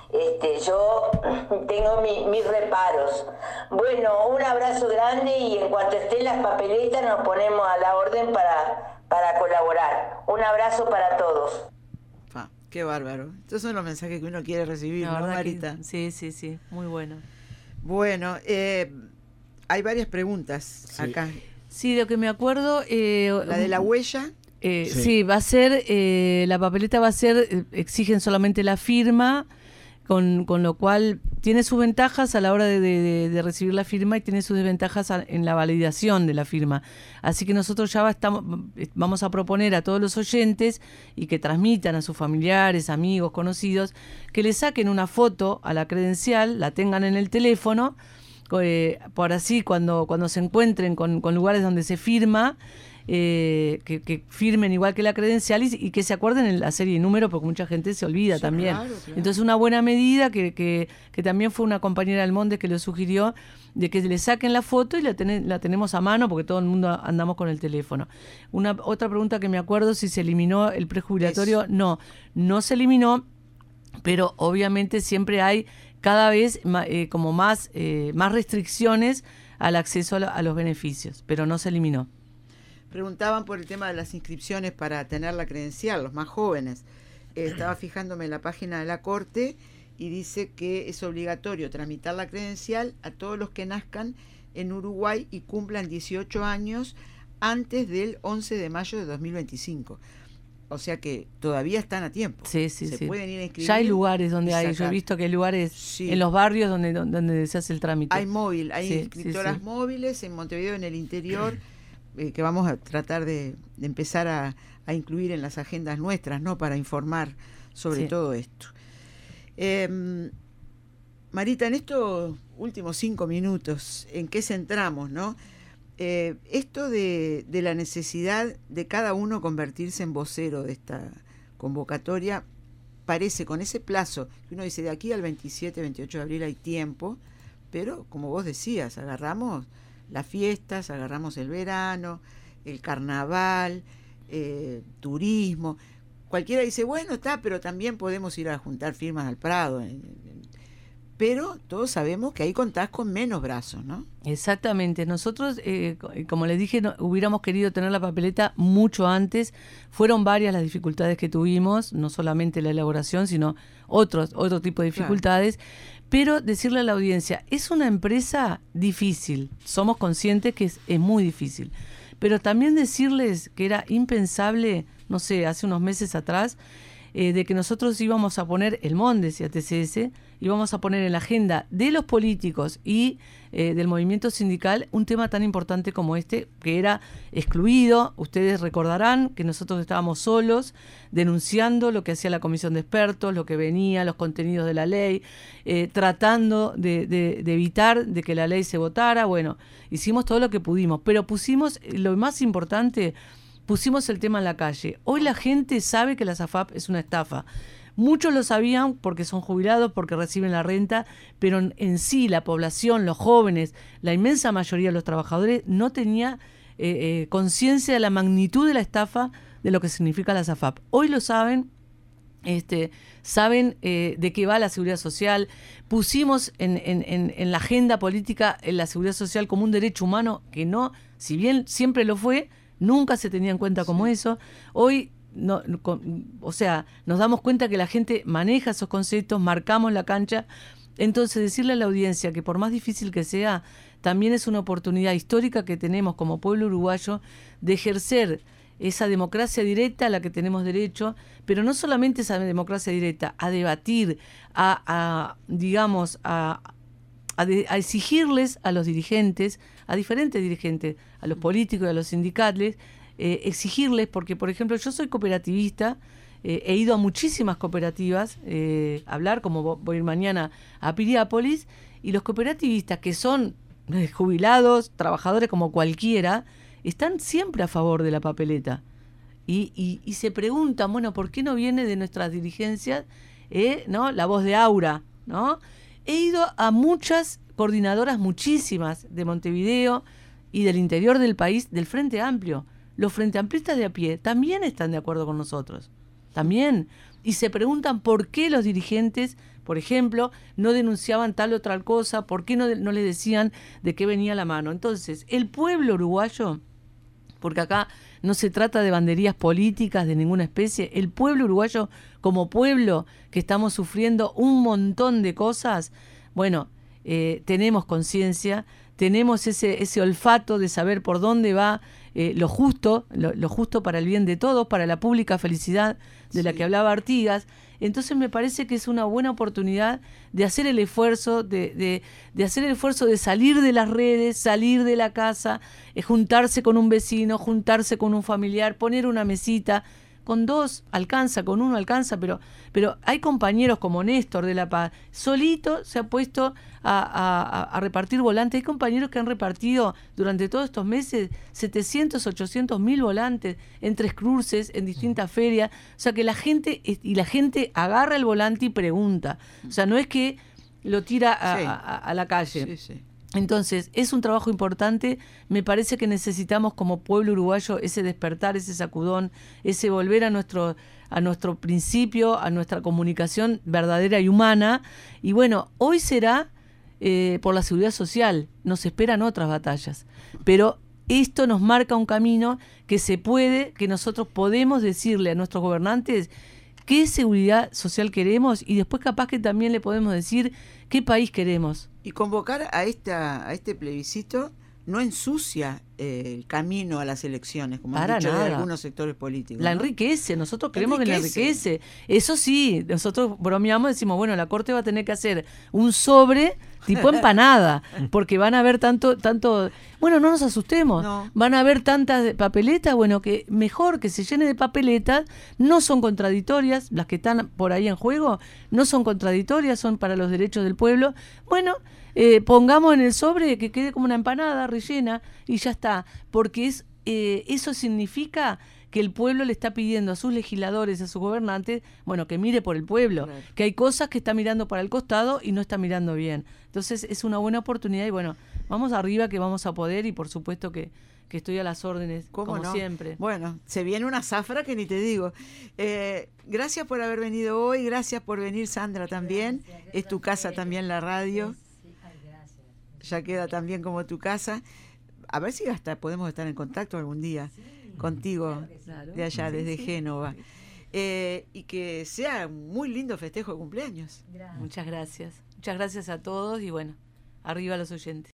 Este, yo tengo mi, mis reparos. Bueno, un abrazo grande y en cuanto estén las papeletas nos ponemos a la orden para, para colaborar. Un abrazo para todos. Ah, qué bárbaro. Estos son los mensajes que uno quiere recibir, ¿no, Marita? Que, sí, sí, sí, muy bueno. Bueno, eh, hay varias preguntas sí. acá. Sí, lo que me acuerdo... Eh, la de la huella... Eh, sí. sí, va a ser, eh, la papeleta va a ser, eh, exigen solamente la firma, con, con lo cual tiene sus ventajas a la hora de, de, de recibir la firma y tiene sus desventajas a, en la validación de la firma. Así que nosotros ya va, estamos, vamos a proponer a todos los oyentes y que transmitan a sus familiares, amigos, conocidos, que le saquen una foto a la credencial, la tengan en el teléfono, eh, por así cuando, cuando se encuentren con, con lugares donde se firma, Eh, que, que firmen igual que la credencial y, y que se acuerden en la serie y número, porque mucha gente se olvida sí, también. Claro, claro. Entonces una buena medida que, que, que también fue una compañera del Monde que lo sugirió, de que le saquen la foto y la, ten, la tenemos a mano porque todo el mundo andamos con el teléfono. Una otra pregunta que me acuerdo, si se eliminó el prejubilatorio. Es. No, no se eliminó, pero obviamente siempre hay cada vez eh, como más, eh, más restricciones al acceso a, lo, a los beneficios, pero no se eliminó. Preguntaban por el tema de las inscripciones para tener la credencial, los más jóvenes. Eh, estaba fijándome en la página de la Corte y dice que es obligatorio tramitar la credencial a todos los que nazcan en Uruguay y cumplan dieciocho años antes del once de mayo de dos mil veinticinco. O sea que todavía están a tiempo. Sí, sí, se sí. pueden ir a inscribir. Ya hay lugares donde hay, yo he visto que hay lugares sí. en los barrios donde, donde se hace el trámite. Hay móvil, hay sí, inscriptoras sí, sí. móviles en Montevideo, en el interior. Eh, que vamos a tratar de, de empezar a, a incluir en las agendas nuestras, ¿no? Para informar sobre sí. todo esto. Eh, Marita, en estos últimos cinco minutos, ¿en qué centramos, no? Eh, esto de, de la necesidad de cada uno convertirse en vocero de esta convocatoria, parece con ese plazo, que uno dice de aquí al veintisiete, veintiocho de abril hay tiempo, pero como vos decías, agarramos las fiestas, agarramos el verano, el carnaval, eh, turismo. Cualquiera dice, bueno, está, pero también podemos ir a juntar firmas al Prado. Pero todos sabemos que ahí contás con menos brazos, ¿no? Exactamente. Nosotros, eh, como les dije, no, hubiéramos querido tener la papeleta mucho antes. Fueron varias las dificultades que tuvimos, no solamente la elaboración, sino otros, otro tipo de dificultades. Claro. Pero decirle a la audiencia, es una empresa difícil, somos conscientes que es, es muy difícil, pero también decirles que era impensable, no sé, hace unos meses atrás, eh, de que nosotros íbamos a poner el Mondes y A T C S, íbamos a poner en la agenda de los políticos y eh, del movimiento sindical un tema tan importante como este, que era excluido. Ustedes recordarán que nosotros estábamos solos denunciando lo que hacía la comisión de expertos, lo que venía, los contenidos de la ley, eh, tratando de, de, de evitar de que la ley se votara. Bueno, hicimos todo lo que pudimos, pero pusimos, lo más importante, pusimos el tema en la calle. Hoy la gente sabe que la SAFAP es una estafa. Muchos lo sabían porque son jubilados, porque reciben la renta, pero en, en sí la población, los jóvenes, la inmensa mayoría de los trabajadores no tenía eh, eh, conciencia de la magnitud de la estafa, de lo que significa la SAFAP. Hoy lo saben, este, saben eh, de qué va la seguridad social. Pusimos en, en, en, en la agenda política en la seguridad social como un derecho humano que no, si bien siempre lo fue, nunca se tenía en cuenta como sí. eso. Hoy No, con, o sea, nos damos cuenta que la gente maneja esos conceptos, marcamos la cancha. Entonces decirle a la audiencia que por más difícil que sea, también es una oportunidad histórica que tenemos como pueblo uruguayo de ejercer esa democracia directa a la que tenemos derecho, pero no solamente esa democracia directa, a debatir, a, a digamos, a, a, de, a exigirles a los dirigentes, a diferentes dirigentes, a los políticos y a los sindicales, Eh, exigirles, porque por ejemplo yo soy cooperativista, eh, he ido a muchísimas cooperativas eh, a hablar, como voy a ir mañana a Piriápolis, y los cooperativistas que son eh, jubilados, trabajadores como cualquiera, están siempre a favor de la papeleta y, y, y se preguntan, bueno, ¿por qué no viene de nuestras dirigencias eh, ¿no? la voz de Aura? ¿No? He ido a muchas coordinadoras, muchísimas, de Montevideo y del interior del país, del Frente Amplio. Los frente amplistas de a pie también están de acuerdo con nosotros. también. Y se preguntan por qué los dirigentes, por ejemplo, no denunciaban tal o tal cosa, por qué no, no les decían de qué venía la mano. Entonces, el pueblo uruguayo, porque acá no se trata de banderías políticas de ninguna especie, el pueblo uruguayo como pueblo que estamos sufriendo un montón de cosas, bueno, eh, tenemos conciencia, tenemos ese, ese olfato de saber por dónde va eh, lo justo, lo, lo justo para el bien de todos, para la pública felicidad de sí. la que hablaba Artigas. Entonces me parece que es una buena oportunidad de hacer el esfuerzo, de, de, de hacer el esfuerzo de salir de las redes, salir de la casa, eh, juntarse con un vecino, juntarse con un familiar, poner una mesita. Con dos alcanza, con uno alcanza, pero, pero hay compañeros como Néstor de La Paz, solito se ha puesto a, a, a repartir volantes. Hay compañeros que han repartido durante todos estos meses setecientos, ochocientos mil volantes en Tres Cruces, en distintas ferias. O sea que la gente, y la gente agarra el volante y pregunta. O sea, no es que lo tira a, sí. a, a la calle. Sí, sí. Entonces, es un trabajo importante. Me parece que necesitamos como pueblo uruguayo ese despertar, ese sacudón, ese volver a nuestro, a nuestro principio, a nuestra comunicación verdadera y humana. Y bueno, hoy será eh, por la seguridad social, nos esperan otras batallas, pero esto nos marca un camino que se puede, que nosotros podemos decirle a nuestros gobernantes qué seguridad social queremos y después capaz que también le podemos decir qué país queremos. Y convocar a esta a este plebiscito no ensucia eh, el camino a las elecciones, como Para han dicho nada. de algunos sectores políticos. La ¿no? enriquece, nosotros creemos enriquece. que la enriquece. Eso sí, nosotros bromeamos, decimos, bueno, la Corte va a tener que hacer un sobre tipo empanada, porque van a haber tanto, tanto, bueno, no nos asustemos, No. van a haber tantas papeletas, bueno, que mejor que se llene de papeletas, no son contradictorias, las que están por ahí en juego, no son contradictorias, son para los derechos del pueblo, bueno, eh, pongamos en el sobre que quede como una empanada rellena y ya está, porque es eh, eso significa que el pueblo le está pidiendo a sus legisladores, a sus gobernantes, bueno, que mire por el pueblo, claro. que hay cosas que está mirando para el costado y no está mirando bien. Entonces es una buena oportunidad y bueno, vamos arriba que vamos a poder y por supuesto que, que estoy a las órdenes, como no? siempre. Bueno, se viene una zafra que ni te digo. Eh, gracias por haber venido hoy, gracias por venir Sandra también, gracias. Es tu casa también la radio, ya queda también como tu casa. A ver si hasta podemos estar en contacto algún día. Sí. Contigo, claro, de allá, sí, desde sí. Génova. Eh, y que sea un muy lindo festejo de cumpleaños. Gracias. Muchas gracias. Muchas gracias a todos y bueno, arriba los oyentes.